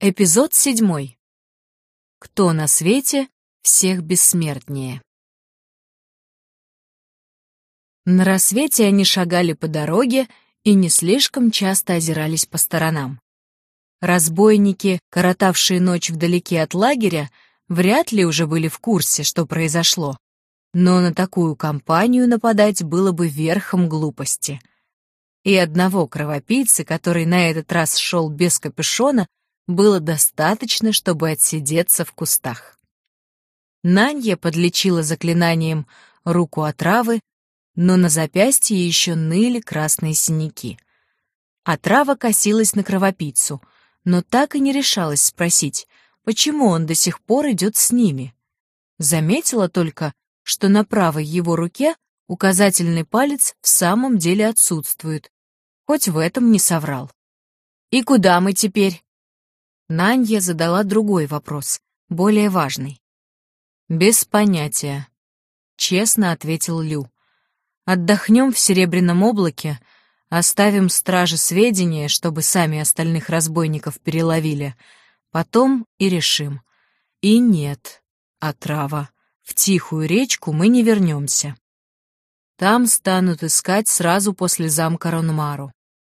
Эпизод 7. Кто на свете всех бессмертнее? На рассвете они шагали по дороге и не слишком часто озирались по сторонам. Разбойники, коротавшие ночь вдалеке от лагеря, вряд ли уже были в курсе, что произошло. Но на такую компанию нападать было бы верхом глупости. И одного кровопийцы, который на этот раз шел без капюшона, было достаточно, чтобы отсидеться в кустах. Нанья подлечила заклинанием руку отравы, но на запястье еще ныли красные синяки. Отрава косилась на кровопийцу, но так и не решалась спросить, почему он до сих пор идет с ними. Заметила только, что на правой его руке указательный палец в самом деле отсутствует, хоть в этом не соврал. «И куда мы теперь?» Нанья задала другой вопрос, более важный. «Без понятия», — честно ответил Лю. «Отдохнем в Серебряном облаке, оставим страже сведения, чтобы сами остальных разбойников переловили, потом и решим. И нет, отрава, в Тихую речку мы не вернемся. Там станут искать сразу после замка Ронмару».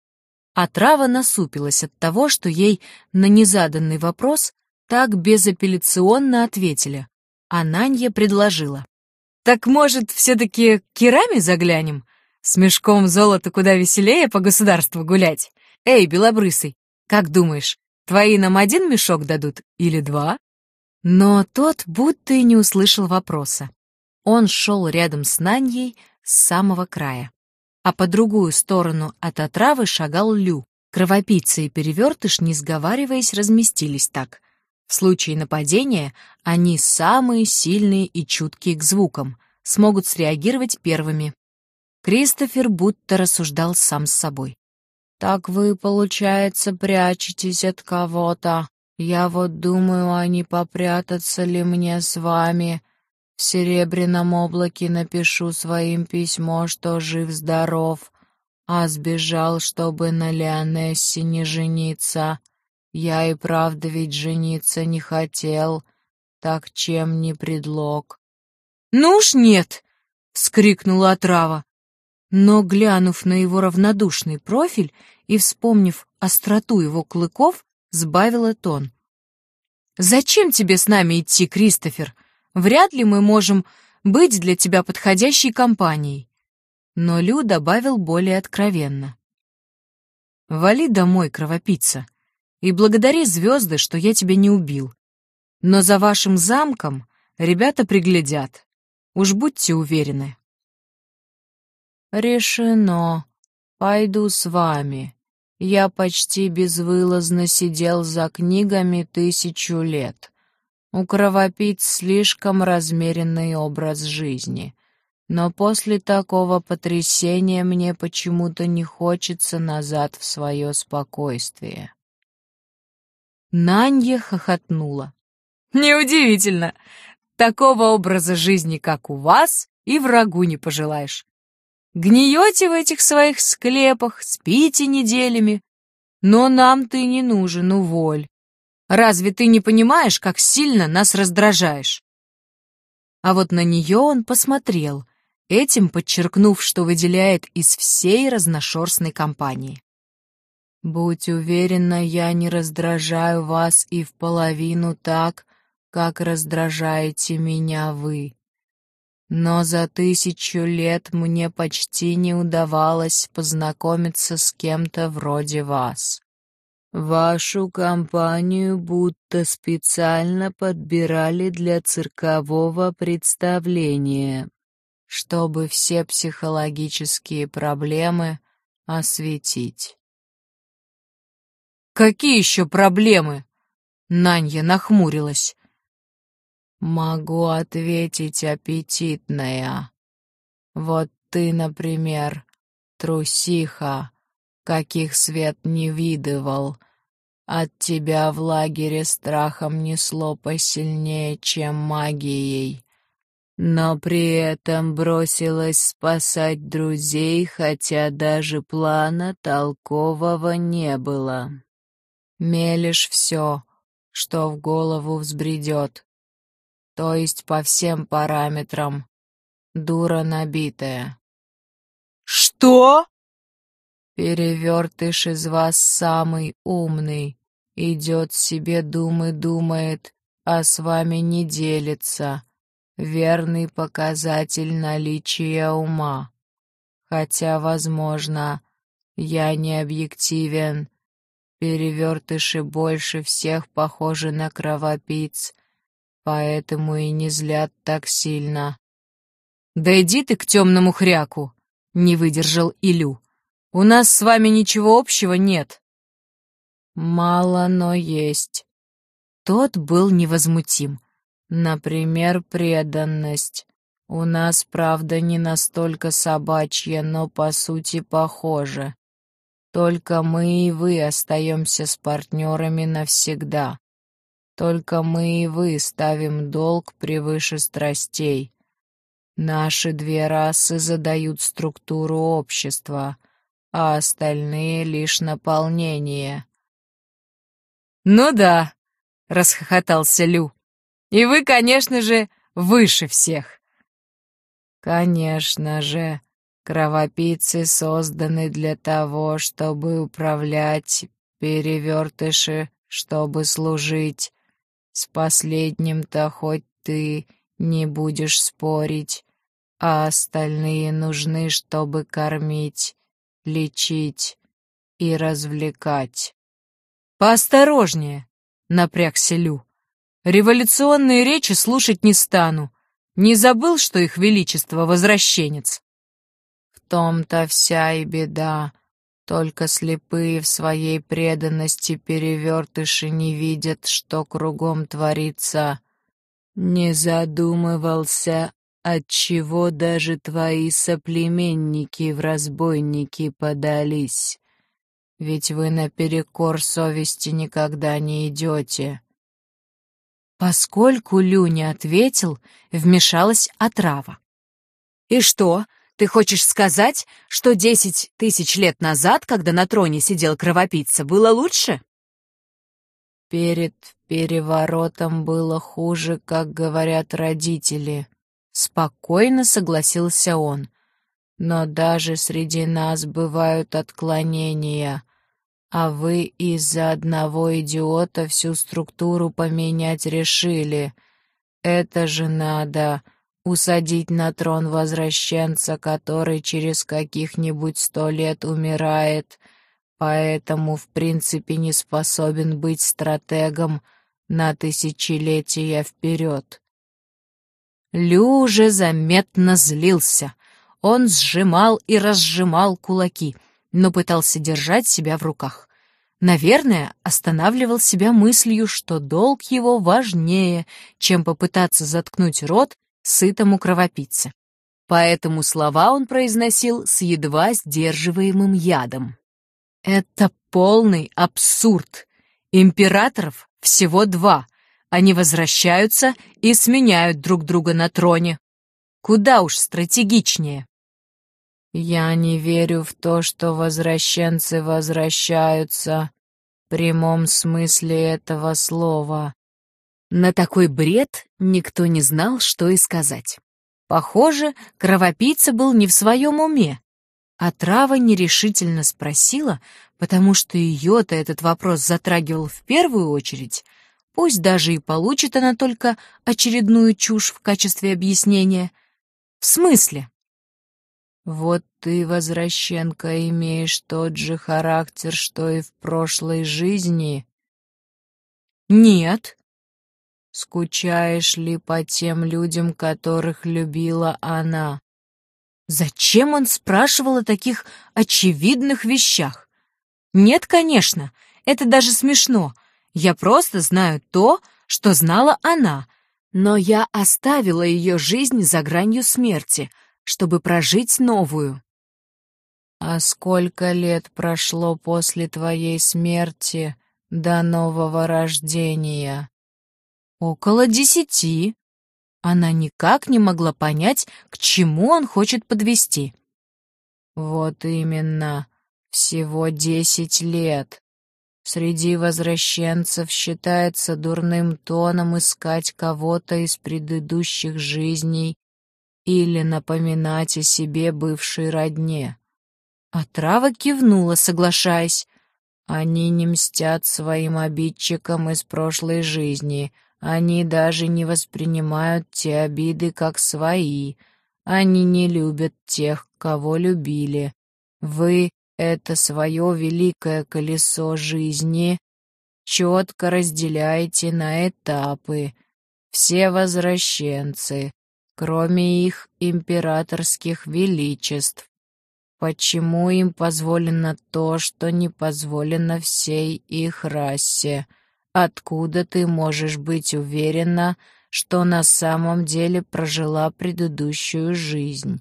Отрава насупилась от того, что ей на незаданный вопрос так безапелляционно ответили, а Нанья предложила. «Так, может, все-таки к Кираме заглянем? С мешком золота куда веселее по государству гулять. Эй, белобрысый, как думаешь, твои нам один мешок дадут или два?» Но тот будто и не услышал вопроса. Он шел рядом с Наньей с самого края. А по другую сторону от отравы шагал Лю. Кровопийца и перевертыш, не сговариваясь, разместились так. В случае нападения они самые сильные и чуткие к звукам, смогут среагировать первыми. Кристофер будто рассуждал сам с собой. «Так вы, получается, прячетесь от кого-то. Я вот думаю, а не попрятаться ли мне с вами? В Серебряном облаке напишу своим письмо, что жив-здоров, а сбежал, чтобы на Лионессе не жениться. Я и правда ведь жениться не хотел, так чем не предлог?» «Ну уж нет!» — вскрикнула отрава. Но, глянув на его равнодушный профиль и вспомнив остроту его клыков, сбавила тон. «Зачем тебе с нами идти, Кристофер? Вряд ли мы можем быть для тебя подходящей компанией». Но Лю добавил более откровенно. «Вали домой, кровопийца, и благодари звезды, что я тебя не убил. Но за вашим замком ребята приглядят. Уж будьте уверены». «Решено. Пойду с вами. Я почти безвылазно сидел за книгами 1000 лет. У кровопийц слишком размеренный образ жизни. Но после такого потрясения мне почему-то не хочется назад в свое спокойствие». Нанья хохотнула. «Неудивительно. Такого образа жизни, как у вас, и врагу не пожелаешь. Гниете в этих своих склепах, спите неделями. Но нам ты не нужен, уволь. Разве ты не понимаешь, как сильно нас раздражаешь?» А вот на нее он посмотрел, этим подчеркнув, что выделяет из всей разношерстной компании. «Будь уверена, я не раздражаю вас и в половину так, как раздражаете меня вы. Но за 1000 лет мне почти не удавалось познакомиться с кем-то вроде вас. Вашу компанию будто специально подбирали для циркового представления, чтобы все психологические проблемы осветить». «Какие еще проблемы?» Нанья нахмурилась. «Могу ответить, аппетитная. Вот ты, например, трусиха, каких свет не видывал. От тебя в лагере страхом несло посильнее, чем магией. Но при этом бросилась спасать друзей, хотя даже плана толкового не было. Мелешь все, что в голову взбредет. То есть по всем параметрам. Дура набитая. «Что?» Перевертыш из вас самый умный. Идет себе думает, а с вами не делится. Верный показатель наличия ума. Хотя, возможно, я не объективен. Перевертыши больше всех похожи на кровопийц, поэтому и не злят так сильно. «Да иди ты к темному хряку!» — не выдержал Илю. «У нас с вами ничего общего нет». «Мало, но есть». Тот был невозмутим. «Например, преданность. У нас, правда, не настолько собачья, но по сути похоже. Только мы и вы остаемся с партнерами навсегда. Только мы и вы ставим долг превыше страстей. Наши две расы задают структуру общества, а остальные — лишь наполнение». «Ну да», — расхохотался Лю. «И вы, конечно же, выше всех». «Конечно же, кровопийцы созданы для того, чтобы управлять, перевертыши, чтобы служить. С последним-то хоть ты не будешь спорить, а остальные нужны, чтобы кормить, лечить и развлекать». «Поосторожнее», — напрягся Лю. «Революционные речи слушать не стану. Не забыл, что их величество возвращенец?» «В том-то вся и беда. Только слепые в своей преданности перевертыши не видят, что кругом творится. Не задумывался, отчего даже твои соплеменники в разбойники подались. Ведь вы наперекор совести никогда не идете». Поскольку Лю не ответил, вмешалась отрава. «И что, ты хочешь сказать, что 10 тысяч лет назад, когда на троне сидел кровопийца, было лучше?» «Перед переворотом было хуже, как говорят родители», — спокойно согласился он. «Но даже среди нас бывают отклонения. А вы из-за одного идиота всю структуру поменять решили. Это же надо усадить на трон возвращенца, который через каких-нибудь 100 лет умирает, поэтому в принципе не способен быть стратегом на тысячелетия вперед». Лю уже заметно злился. Он сжимал и разжимал кулаки, но пытался держать себя в руках. Наверное, останавливал себя мыслью, что долг его важнее, чем попытаться заткнуть рот сытому кровопийце. Поэтому слова он произносил с едва сдерживаемым ядом. «Это полный абсурд. Императоров всего 2. Они возвращаются и сменяют друг друга на троне. Куда уж стратегичнее». «Я не верю в то, что возвращенцы возвращаются в прямом смысле этого слова». На такой бред никто не знал, что и сказать. Похоже, кровопийца был не в своем уме. А Трава нерешительно спросила, потому что ее-то этот вопрос затрагивал в первую очередь. Пусть даже и получит она только очередную чушь в качестве объяснения. «В смысле?» «Вот ты, возвращенка, имеешь тот же характер, что и в прошлой жизни?» «Нет». «Скучаешь ли по тем людям, которых любила она?» Зачем он спрашивал о таких очевидных вещах? «Нет, конечно, это даже смешно. Я просто знаю то, что знала она, но я оставила ее жизнь за гранью смерти, чтобы прожить новую». «А сколько лет прошло после твоей смерти до нового рождения?» «Около 10. Она никак не могла понять, к чему он хочет подвести. «Вот именно, всего 10 лет. Среди возвращенцев считается дурным тоном искать кого-то из предыдущих жизней или напоминать о себе бывшей родне. Отрава кивнула, соглашаясь. Они не мстят своим обидчикам из прошлой жизни. Они даже не воспринимают те обиды как свои. Они не любят тех, кого любили. Вы это свое великое колесо жизни четко разделяете на этапы. Все возвращенцы, кроме их императорских величеств. Почему им позволено то, что не позволено всей их расе? Откуда ты можешь быть уверена, что на самом деле прожила предыдущую жизнь?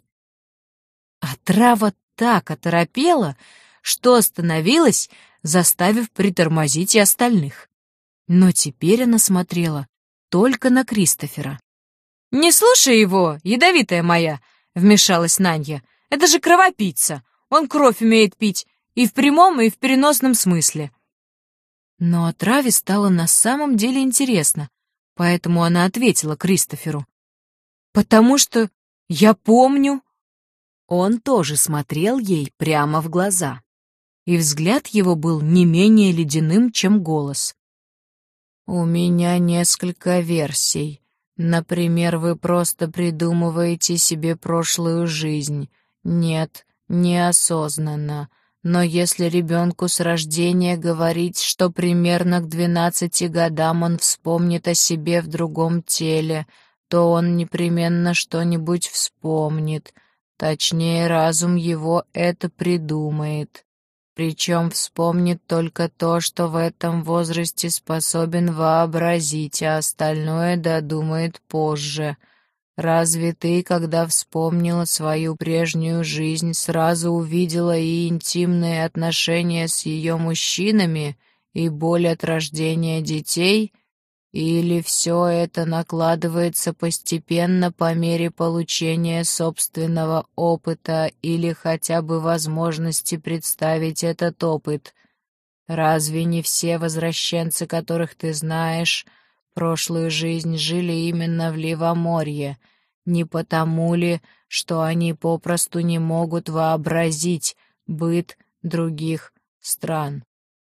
Отрава так оторопела, что остановилась, заставив притормозить и остальных. Но теперь она смотрела только на Кристофера. «Не слушай его, ядовитая моя!» — вмешалась Нанья. «Это же кровопийца! Он кровь умеет пить и в прямом, и в переносном смысле!» Но Отраве стало на самом деле интересно, поэтому она ответила Кристоферу. «Потому что я помню...» Он тоже смотрел ей прямо в глаза, и взгляд его был не менее ледяным, чем голос. «У меня несколько версий. Например, вы просто придумываете себе прошлую жизнь. Нет, неосознанно. Но если ребенку с рождения говорить, что примерно к 12 годам он вспомнит о себе в другом теле, то он непременно что-нибудь вспомнит. Точнее, разум его это придумает. Причем вспомнит только то, что в этом возрасте способен вообразить, а остальное додумает позже. Разве ты, когда вспомнила свою прежнюю жизнь, сразу увидела и интимные отношения с ее мужчинами, и боль от рождения детей? Или все это накладывается постепенно по мере получения собственного опыта или хотя бы возможности представить этот опыт? Разве не все возвращенцы, которых ты знаешь, прошлую жизнь жили именно в Ливоморье? Не потому ли, что они попросту не могут вообразить быт других стран?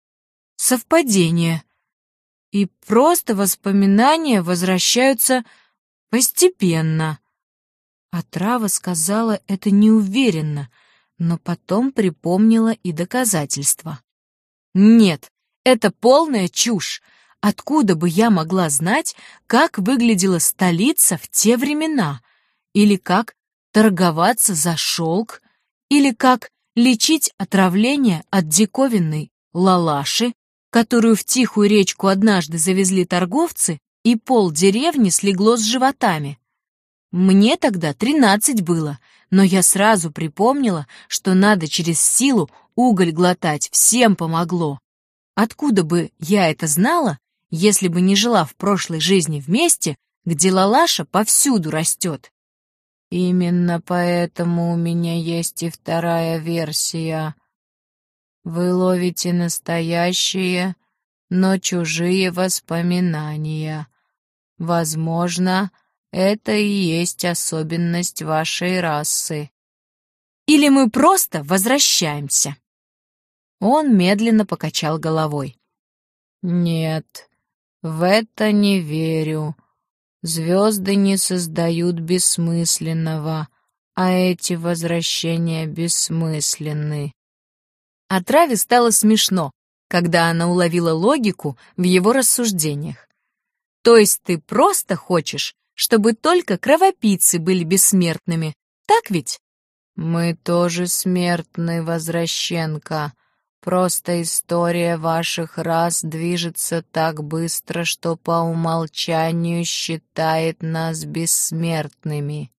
Совпадение. И просто воспоминания возвращаются постепенно. Отрава сказала это неуверенно, но потом припомнила и доказательства. Нет, это полная чушь. Откуда бы я могла знать, как выглядела столица в те времена? Или как торговаться за шелк? Или как лечить отравление от диковинной лалаши, которую в тихую речку однажды завезли торговцы, и полдеревни слегло с животами? Мне тогда 13 было, но я сразу припомнила, что надо через силу уголь глотать, всем помогло. Откуда бы я это знала, если бы не жила в прошлой жизни в месте, где лалаша повсюду растет? Именно поэтому у меня есть и вторая версия. Вы ловите настоящие, но чужие воспоминания. Возможно, это и есть особенность вашей расы. Или мы просто возвращаемся?» Он медленно покачал головой. «Нет, в это не верю. Звезды не создают бессмысленного, а эти возвращения бессмысленны». Отраве стало смешно, когда она уловила логику в его рассуждениях. «То есть ты просто хочешь, чтобы только кровопийцы были бессмертными, так ведь?» «Мы тоже смертны, возвращенка. Просто история ваших рас движется так быстро, что по умолчанию считает нас бессмертными.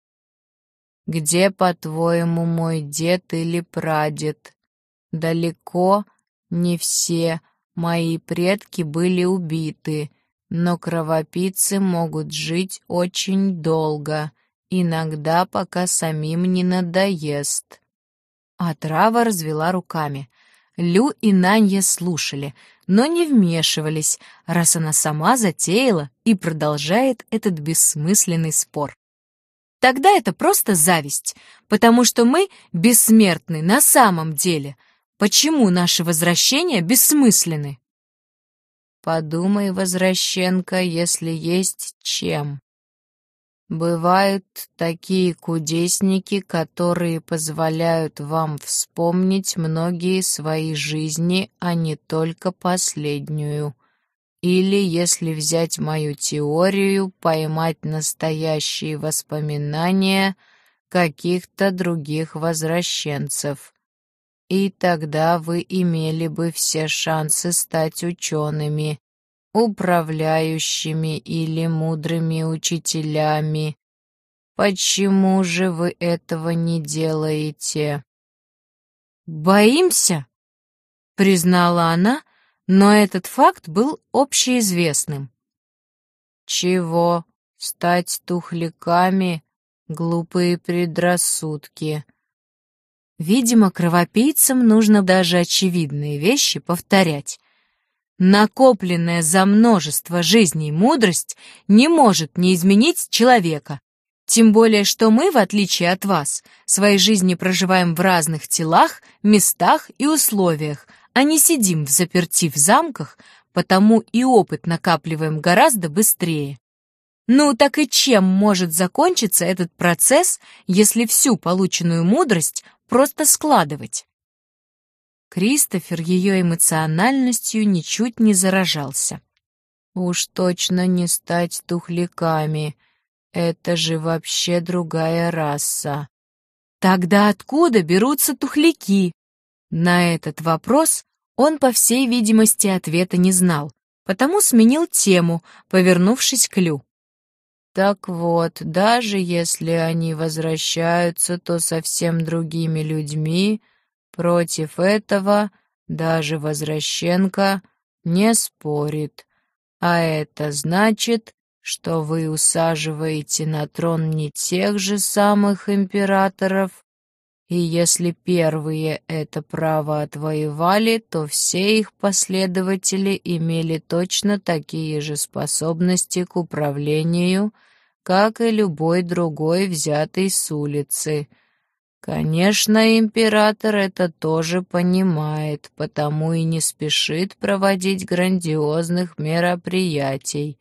Где, по-твоему, мой дед или прадед? Далеко не все мои предки были убиты, но кровопийцы могут жить очень долго, иногда пока самим не надоест». Отрава развела руками. Лю и Нанья слушали, но не вмешивались, раз она сама затеяла и продолжает этот бессмысленный спор. Тогда это просто зависть, потому что мы бессмертны на самом деле. Почему наши возвращения бессмысленны? Подумай, возвращенка, если есть чем. Бывают такие кудесники, которые позволяют вам вспомнить многие свои жизни, а не только последнюю. Или, если взять мою теорию, поймать настоящие воспоминания каких-то других возвращенцев. И тогда вы имели бы все шансы стать учеными, управляющими или мудрыми учителями. Почему же вы этого не делаете? «Боимся», — признала она, но этот факт был общеизвестным. Чего? Стать тухляками? Глупые предрассудки. Видимо, кровопийцам нужно даже очевидные вещи повторять. Накопленная за множество жизней мудрость не может не изменить человека. Тем более, что мы, в отличие от вас, свои жизни проживаем в разных телах, местах и условиях, а не сидим взаперти в замках, потому и опыт накапливаем гораздо быстрее. Ну, так и чем может закончиться этот процесс, если всю полученную мудрость просто складывать? Кристофер ее эмоциональностью ничуть не заражался. Уж точно не стать тухляками. Это же вообще другая раса. Тогда откуда берутся тухляки? На этот вопрос он, по всей видимости, ответа не знал, потому сменил тему, повернувшись к Лю. Так вот, даже если они возвращаются, то совсем другими людьми, против этого даже возвращенка не спорит. А это значит, что вы усаживаете на трон не тех же самых императоров, и если первые это право отвоевали, то все их последователи имели точно такие же способности к управлению, как и любой другой, взятый с улицы. Конечно, император это тоже понимает, потому и не спешит проводить грандиозных мероприятий.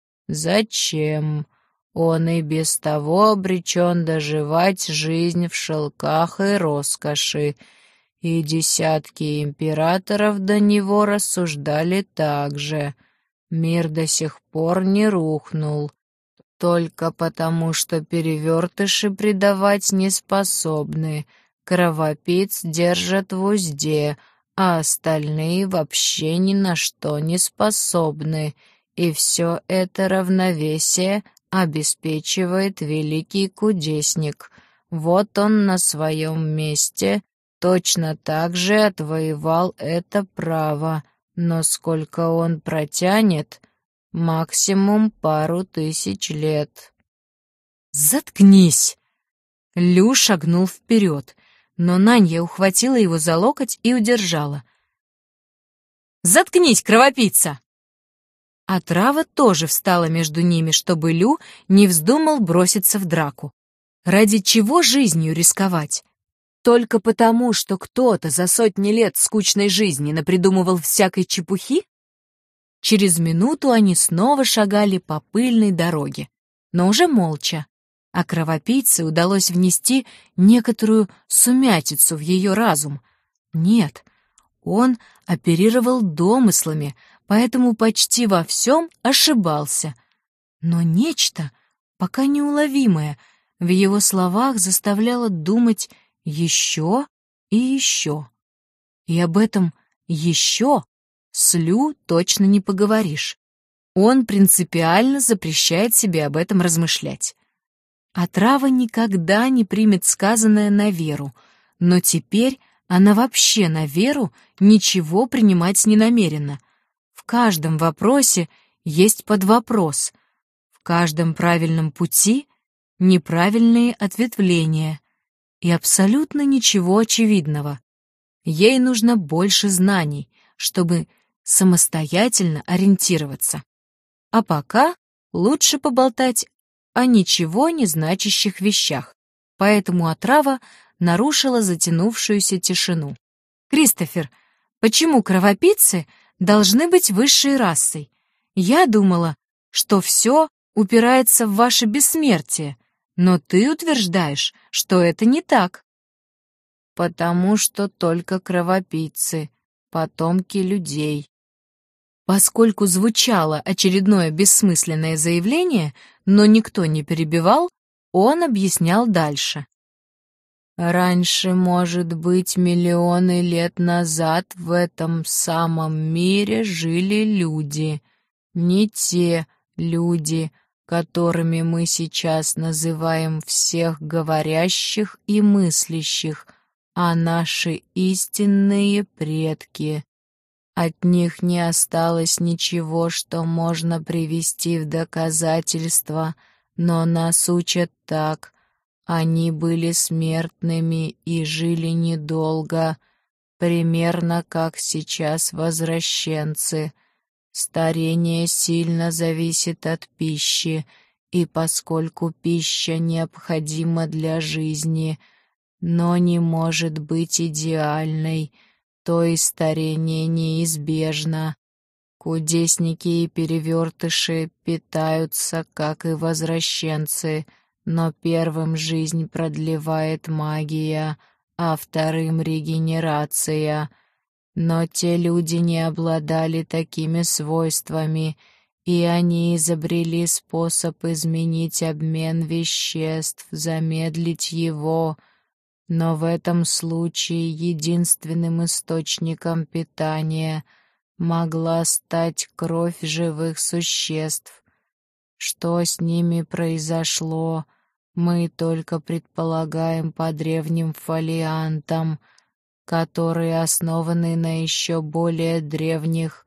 Зачем? Он и без того обречен доживать жизнь в шелках и роскоши, и десятки императоров до него рассуждали так же. Мир до сих пор не рухнул, только потому, что перевертыши предавать не способны, кровопийц держат в узде, а остальные вообще ни на что не способны, и все это равновесие обеспечивает великий кудесник. Вот он на своем месте точно так же отвоевал это право, но сколько он протянет? Максимум пару тысяч лет. «Заткнись!» Лю шагнул вперед, но Нанья ухватила его за локоть и удержала. «Заткнись, кровопийца!» Отрава тоже встала между ними, чтобы Лю не вздумал броситься в драку. Ради чего жизнью рисковать? Только потому, что кто-то за сотни лет скучной жизни напридумывал всякой чепухи? Через минуту они снова шагали по пыльной дороге, но уже молча, а кровопийце удалось внести некоторую сумятицу в ее разум. Нет, он оперировал домыслами, поэтому почти во всем ошибался. Но нечто, пока неуловимое, в его словах заставляло думать еще и еще. И об этом «еще» с Лю точно не поговоришь. Он принципиально запрещает себе об этом размышлять. Отрава никогда не примет сказанное на веру, но теперь она вообще на веру ничего принимать не намерена. В каждом вопросе есть подвопрос, в каждом правильном пути неправильные ответвления и абсолютно ничего очевидного. ей нужно больше знаний, чтобы самостоятельно ориентироваться. А пока лучше поболтать о ничего не значащих вещах, поэтому отрава нарушила затянувшуюся тишину. «Кристофер, почему кровопийцы должны быть высшей расой? Я думала, что все упирается в ваше бессмертие, но ты утверждаешь, что это не так». «Потому что только кровопийцы, потомки людей». Поскольку звучало очередное бессмысленное заявление, но никто не перебивал, он объяснял дальше. Раньше, может быть, миллионы лет назад в этом самом мире жили люди. Не те люди, которыми мы сейчас называем всех говорящих и мыслящих, а наши истинные предки. От них не осталось ничего, что можно привести в доказательство, но нас учат так. Они были смертными и жили недолго, примерно как сейчас возвращенцы. Старение сильно зависит от пищи, и поскольку пища необходима для жизни, но не может быть идеальной, то и старение неизбежно. Кудесники и перевертыши питаются, как и возвращенцы, но первым жизнь продлевает магия, а вторым — регенерация. Но те люди не обладали такими свойствами, и они изобрели способ изменить обмен веществ, замедлить его. Но в этом случае единственным источником питания могла стать кровь живых существ. Что с ними произошло, мы только предполагаем по древним фолиантам, которые основаны на еще более древних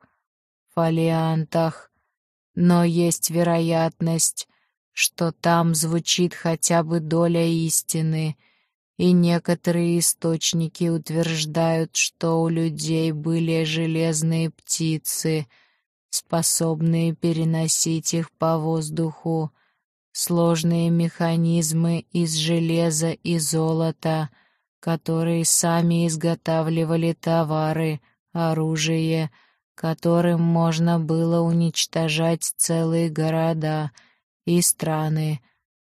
фолиантах. Но есть вероятность, что там звучит хотя бы доля истины, и некоторые источники утверждают, что у людей были железные птицы, способные переносить их по воздуху, сложные механизмы из железа и золота, которые сами изготавливали товары, оружие, которым можно было уничтожать целые города и страны.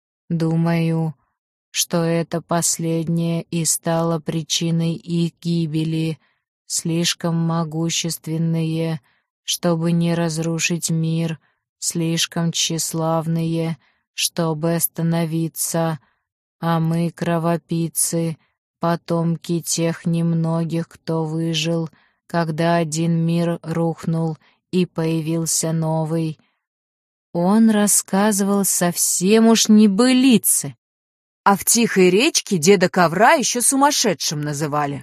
Думаю, что это последнее и стало причиной их гибели, слишком могущественные, чтобы не разрушить мир, слишком тщеславные, чтобы остановиться, а мы, кровопийцы, потомки тех немногих, кто выжил, когда один мир рухнул и появился новый. Он рассказывал совсем уж небылицы, а в тихой речке деда Ковра еще сумасшедшим называли.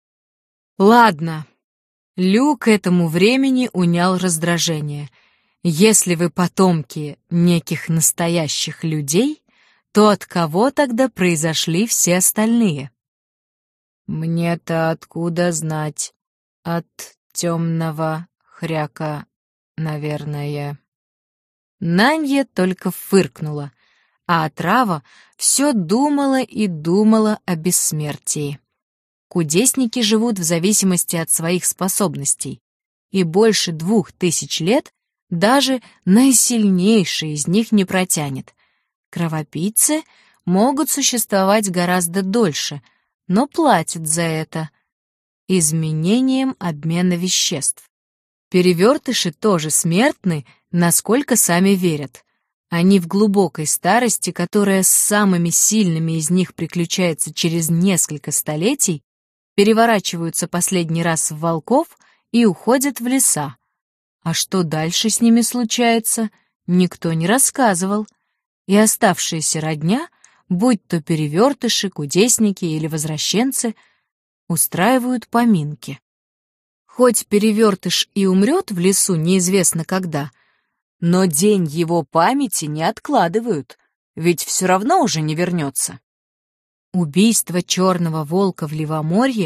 Ладно, Лю к этому времени унял раздражение. Если вы потомки неких настоящих людей, то от кого тогда произошли все остальные? Мне-то откуда знать? От темного хряка, наверное. Нанья только фыркнула, а отрава все думала и думала о бессмертии. Кудесники живут в зависимости от своих способностей, и больше 2000 лет даже наисильнейший из них не протянет. Кровопийцы могут существовать гораздо дольше, но платят за это изменением обмена веществ. Перевертыши тоже смертны, насколько сами верят. Они в глубокой старости, которая с самыми сильными из них приключается через несколько столетий, переворачиваются последний раз в волков и уходят в леса. А что дальше с ними случается, никто не рассказывал. И оставшаяся родня, будь то перевертыши, кудесники или возвращенцы, устраивают поминки. Хоть перевертыш и умрет в лесу неизвестно когда, но день его памяти не откладывают, ведь все равно уже не вернется. Убийство черного волка в Левоморье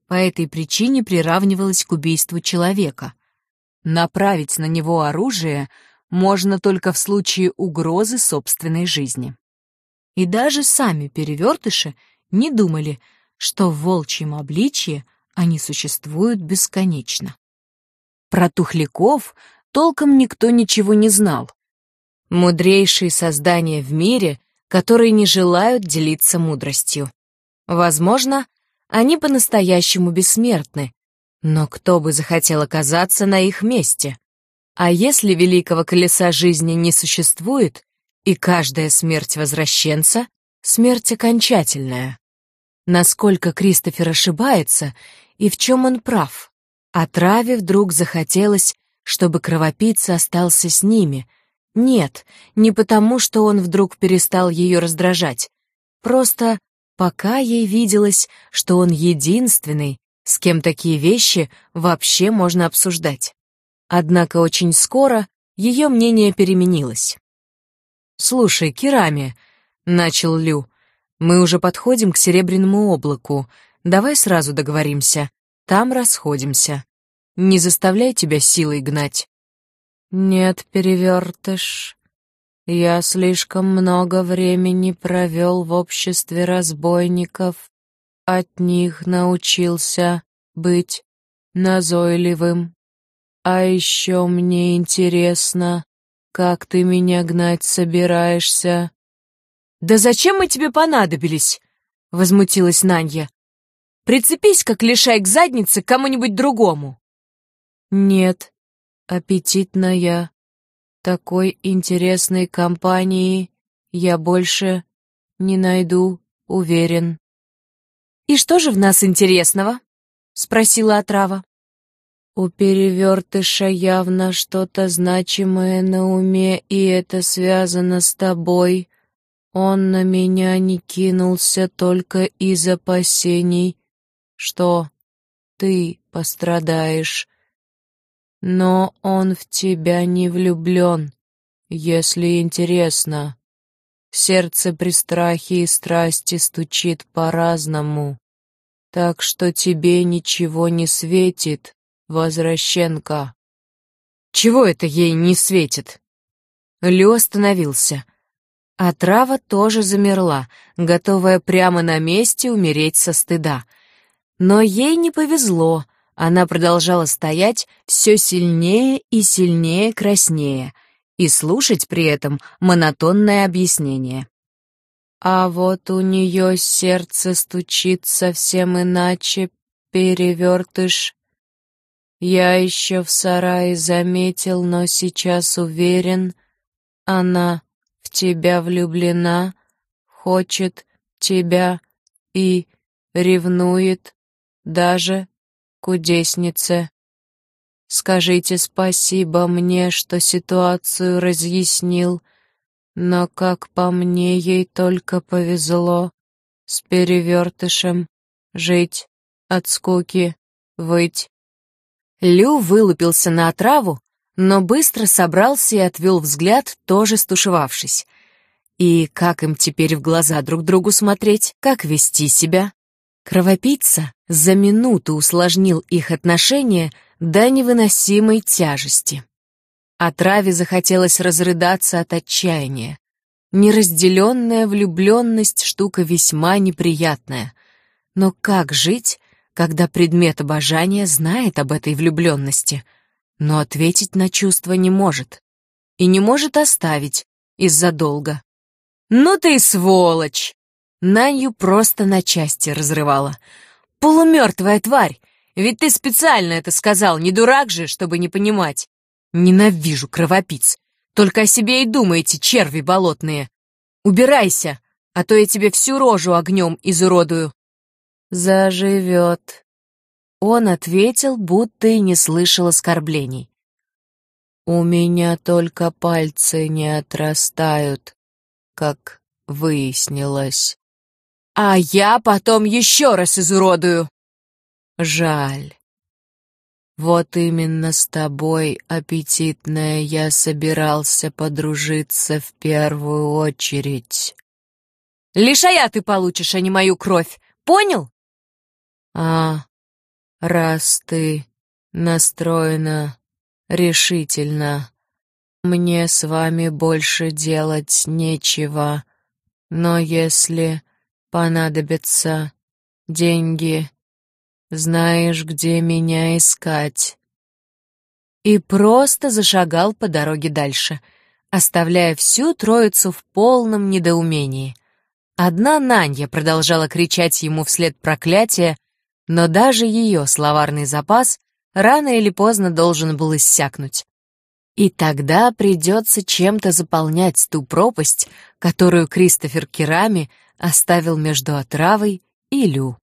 по этой причине приравнивалось к убийству человека. Направить на него оружие можно только в случае угрозы собственной жизни. И даже сами перевертыши не думали, что в волчьем обличье они существуют бесконечно. Про тухляков толком никто ничего не знал. Мудрейшие создания в мире, которые не желают делиться мудростью. Возможно, они по-настоящему бессмертны, но кто бы захотел оказаться на их месте? А если великого колеса жизни не существует, и каждая смерть возвращенца — смерть окончательная? Насколько Кристофер ошибается и в чем он прав? А Траве вдруг захотелось, чтобы кровопийца остался с ними. Нет, не потому, что он вдруг перестал ее раздражать. Просто пока ей виделось, что он единственный, с кем такие вещи вообще можно обсуждать. Однако очень скоро ее мнение переменилось. «Слушай, Кирами», — начал Лю, — «мы уже подходим к Серебряному облаку. Давай сразу договоримся. Там расходимся. Не заставляй тебя силой гнать». «Нет, перевертыш, я слишком много времени провел в обществе разбойников. От них научился быть назойливым. А еще мне интересно, как ты меня гнать собираешься?» «Да зачем мы тебе понадобились?» — возмутилась Нанья. «Прицепись, как лишай к заднице, к кому-нибудь другому». «Нет, аппетитная, такой интересной компании я больше не найду, уверен». «И что же в нас интересного?» — спросила отрава. «У перевертыша явно что-то значимое на уме, и это связано с тобой. Он на меня не кинулся только из опасений, что ты пострадаешь. Но он в тебя не влюблен, если интересно. Сердце при страхе и страсти стучит по-разному, так что тебе ничего не светит, возвращенка». «Чего это ей не светит?» Лю остановился. А трава тоже замерла, готовая прямо на месте умереть со стыда. Но ей не повезло, она продолжала стоять все сильнее и сильнее краснее и слушать при этом монотонное объяснение. «А вот у нее сердце стучит совсем иначе, перевертыш. Я еще в сарае заметил, но сейчас уверен, она в тебя влюблена, хочет тебя и ревнует даже кудеснице. Скажите спасибо мне, что ситуацию разъяснил, но, как по мне, ей только повезло с перевертышем жить, от скуки выть». Лю вылупился на отраву, но быстро собрался и отвел взгляд, тоже стушевавшись. И как им теперь в глаза друг другу смотреть, как вести себя? Кровопийца за минуту усложнил их отношения до невыносимой тяжести. Отраве захотелось разрыдаться от отчаяния. Неразделенная влюбленность — штука весьма неприятная. Но как жить, когда предмет обожания знает об этой влюбленности, но ответить на чувства не может? И не может оставить из-за долга. «Ну ты и сволочь!» Нанью просто на части разрывала. «Полумертвая тварь! Ведь ты специально это сказал, не дурак же, чтобы не понимать. Ненавижу кровопийц. Только о себе и думаете, черви болотные. Убирайся, а то я тебе всю рожу огнем изуродую». «Заживет», — он ответил, будто и не слышал оскорблений. «У меня только пальцы не отрастают, как выяснилось. А я потом еще раз изуродую». «Жаль. Вот именно с тобой, аппетитная, я собирался подружиться в первую очередь». «Лишая ты получишь, а не мою кровь, понял?» «А, раз ты настроена решительно, мне с вами больше делать нечего, но если понадобятся деньги, знаешь, где меня искать». И просто зашагал по дороге дальше, оставляя всю троицу в полном недоумении. Одна Нанья продолжала кричать ему вслед проклятия, но даже ее словарный запас рано или поздно должен был иссякнуть. И тогда придется чем-то заполнять ту пропасть, которую Кристофер Керами оставил между отравой и Лю.